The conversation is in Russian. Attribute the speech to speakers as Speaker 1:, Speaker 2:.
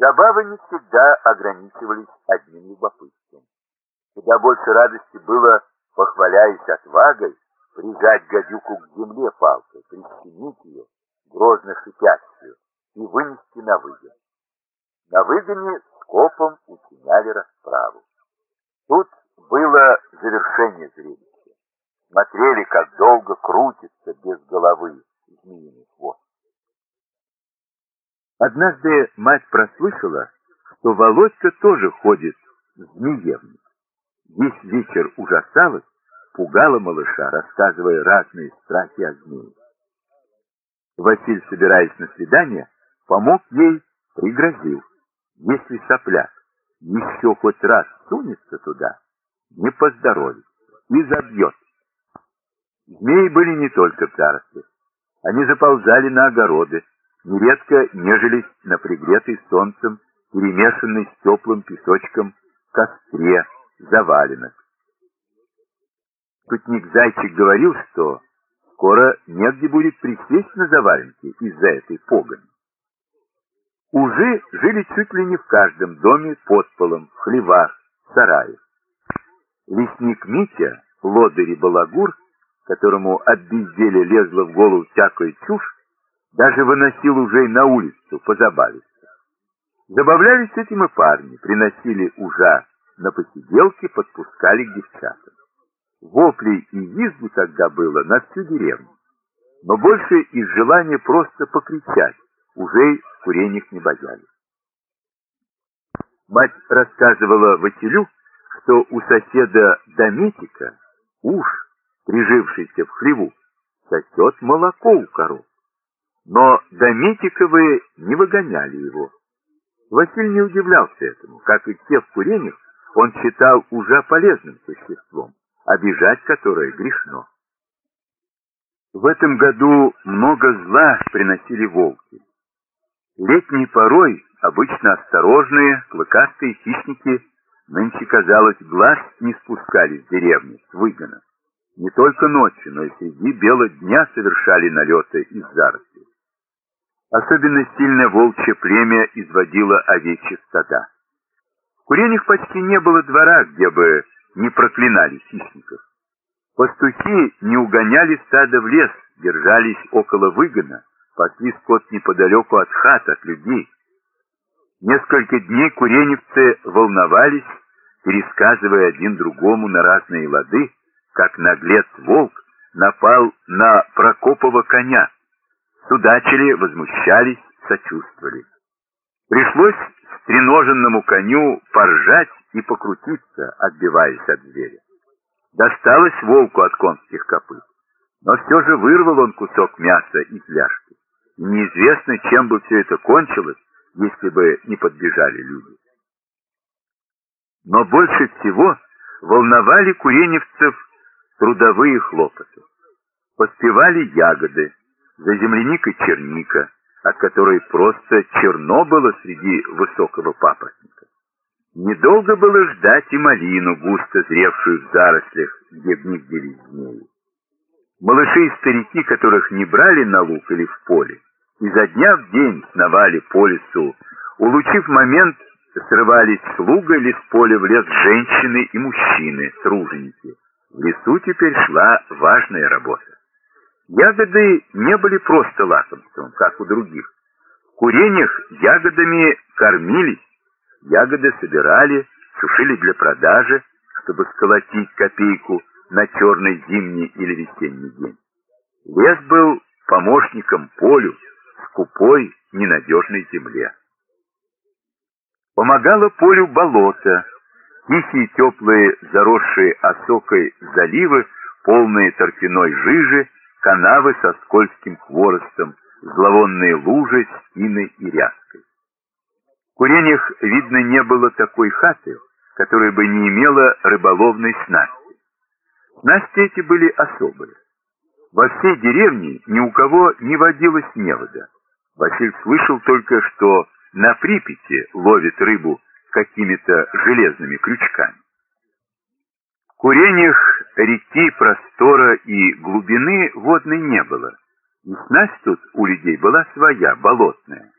Speaker 1: Забавы не всегда ограничивались одним любопытством. Куда больше радости было, похваляясь отвагой, прижать гадюку к земле палкой, прищемить ее, грозно шипящую, и вынести на выгон. На выгоне скопом учиняли расправу. Тут было завершение зрелища. Смотрели, как долго крутится без головы змеиный хвост. Однажды мать прослышала, что Володька тоже ходит в змеевник. Весь вечер ужасалась, пугала малыша, рассказывая разные страхи о змее. Василь, собираясь на свидание, помог ей, пригрозил: если сопляк еще хоть раз сунется туда, не поздоровится и забьет. Змеи были не только в зарослях. Они заползали на огороды, нередко нежились на пригретой солнцем, перемешанной с теплым песочком костре заваленок. Шутник Зайчик говорил, что скоро негде будет присесть на заваленке из-за этой погони. Ужи жили чуть ли не в каждом доме под полом, в хлевах, сараях. Лесник Митя, лодырь и балагур, которому от безделия лезла в голову всякая чушь, даже выносил ужей на улицу позабавиться. Забавлялись этим и парни, приносили ужа на посиделки, подпускали к девчатам. Воплей и визгу тогда было на всю деревню, но больше из желания просто покричать, ужей в курениях не боялись. Мать рассказывала Василю, что у соседа Дометика уж, прижившийся в хлеву, сосет молоко у коров. Но Дометиковы не выгоняли его. Василий не удивлялся этому. Как и все в курениях, он считал ужа полезным существом, обижать которое грешно. В этом году много зла приносили волки. Летней порой обычно осторожные, клыкастые хищники нынче, казалось, глаз не спускали с деревни, с выгона. Не только ночью, но и среди бела дня совершали налеты из зарослей. Особенно сильно волчье племя изводило овечьи стада. В курениях почти не было двора, где бы не проклинали хищников. Пастухи не угоняли стадо в лес, держались около выгона, пасли скот неподалеку от хат, от людей. Несколько дней куреневцы волновались, пересказывая один другому на разные лады, как наглец-волк напал на Прокопова коня. Судачили, возмущались, сочувствовали. Пришлось стреноженному коню поржать и покрутиться, отбиваясь от зверя. Досталось волку от конских копыт, но все же вырвал он кусок мяса из ляжки. И неизвестно, чем бы все это кончилось, если бы не подбежали люди. Но больше всего волновали куреневцев трудовые хлопоты. Поспевали ягоды, за земляникой черника, от которой просто черно было среди высокого папоротника. Недолго было ждать и малину, густо зревшую в зарослях, где гнездились змеи. Малыши и старики, которых не брали на луг или в поле, изо дня в день сновали по лесу, улучив момент, срывались с луга или с поля в лес женщины и мужчины, труженики. В лесу теперь шла важная работа. Ягоды не были просто лакомством, как у других. В курениях ягодами кормились, ягоды собирали, сушили для продажи, чтобы сколотить копейку на черный зимний или весенний день. Лес был помощником полю, скупой, ненадежной земле. Помогало полю болото, тихие, теплые, заросшие осокой заливы, полные торфяной жижи, канавы со скользким хворостом, зловонные лужи с тиной и ряской. В курениях, видно, не было такой хаты, которая бы не имела рыболовной снасти. Снасти эти были особые. Во всей деревне ни у кого не водилось невода. Василь слышал только, что на Припяти ловит рыбу какими-то железными крючками. В курениях реки, простора и глубины водной не было, и снасть тут у людей была своя, болотная.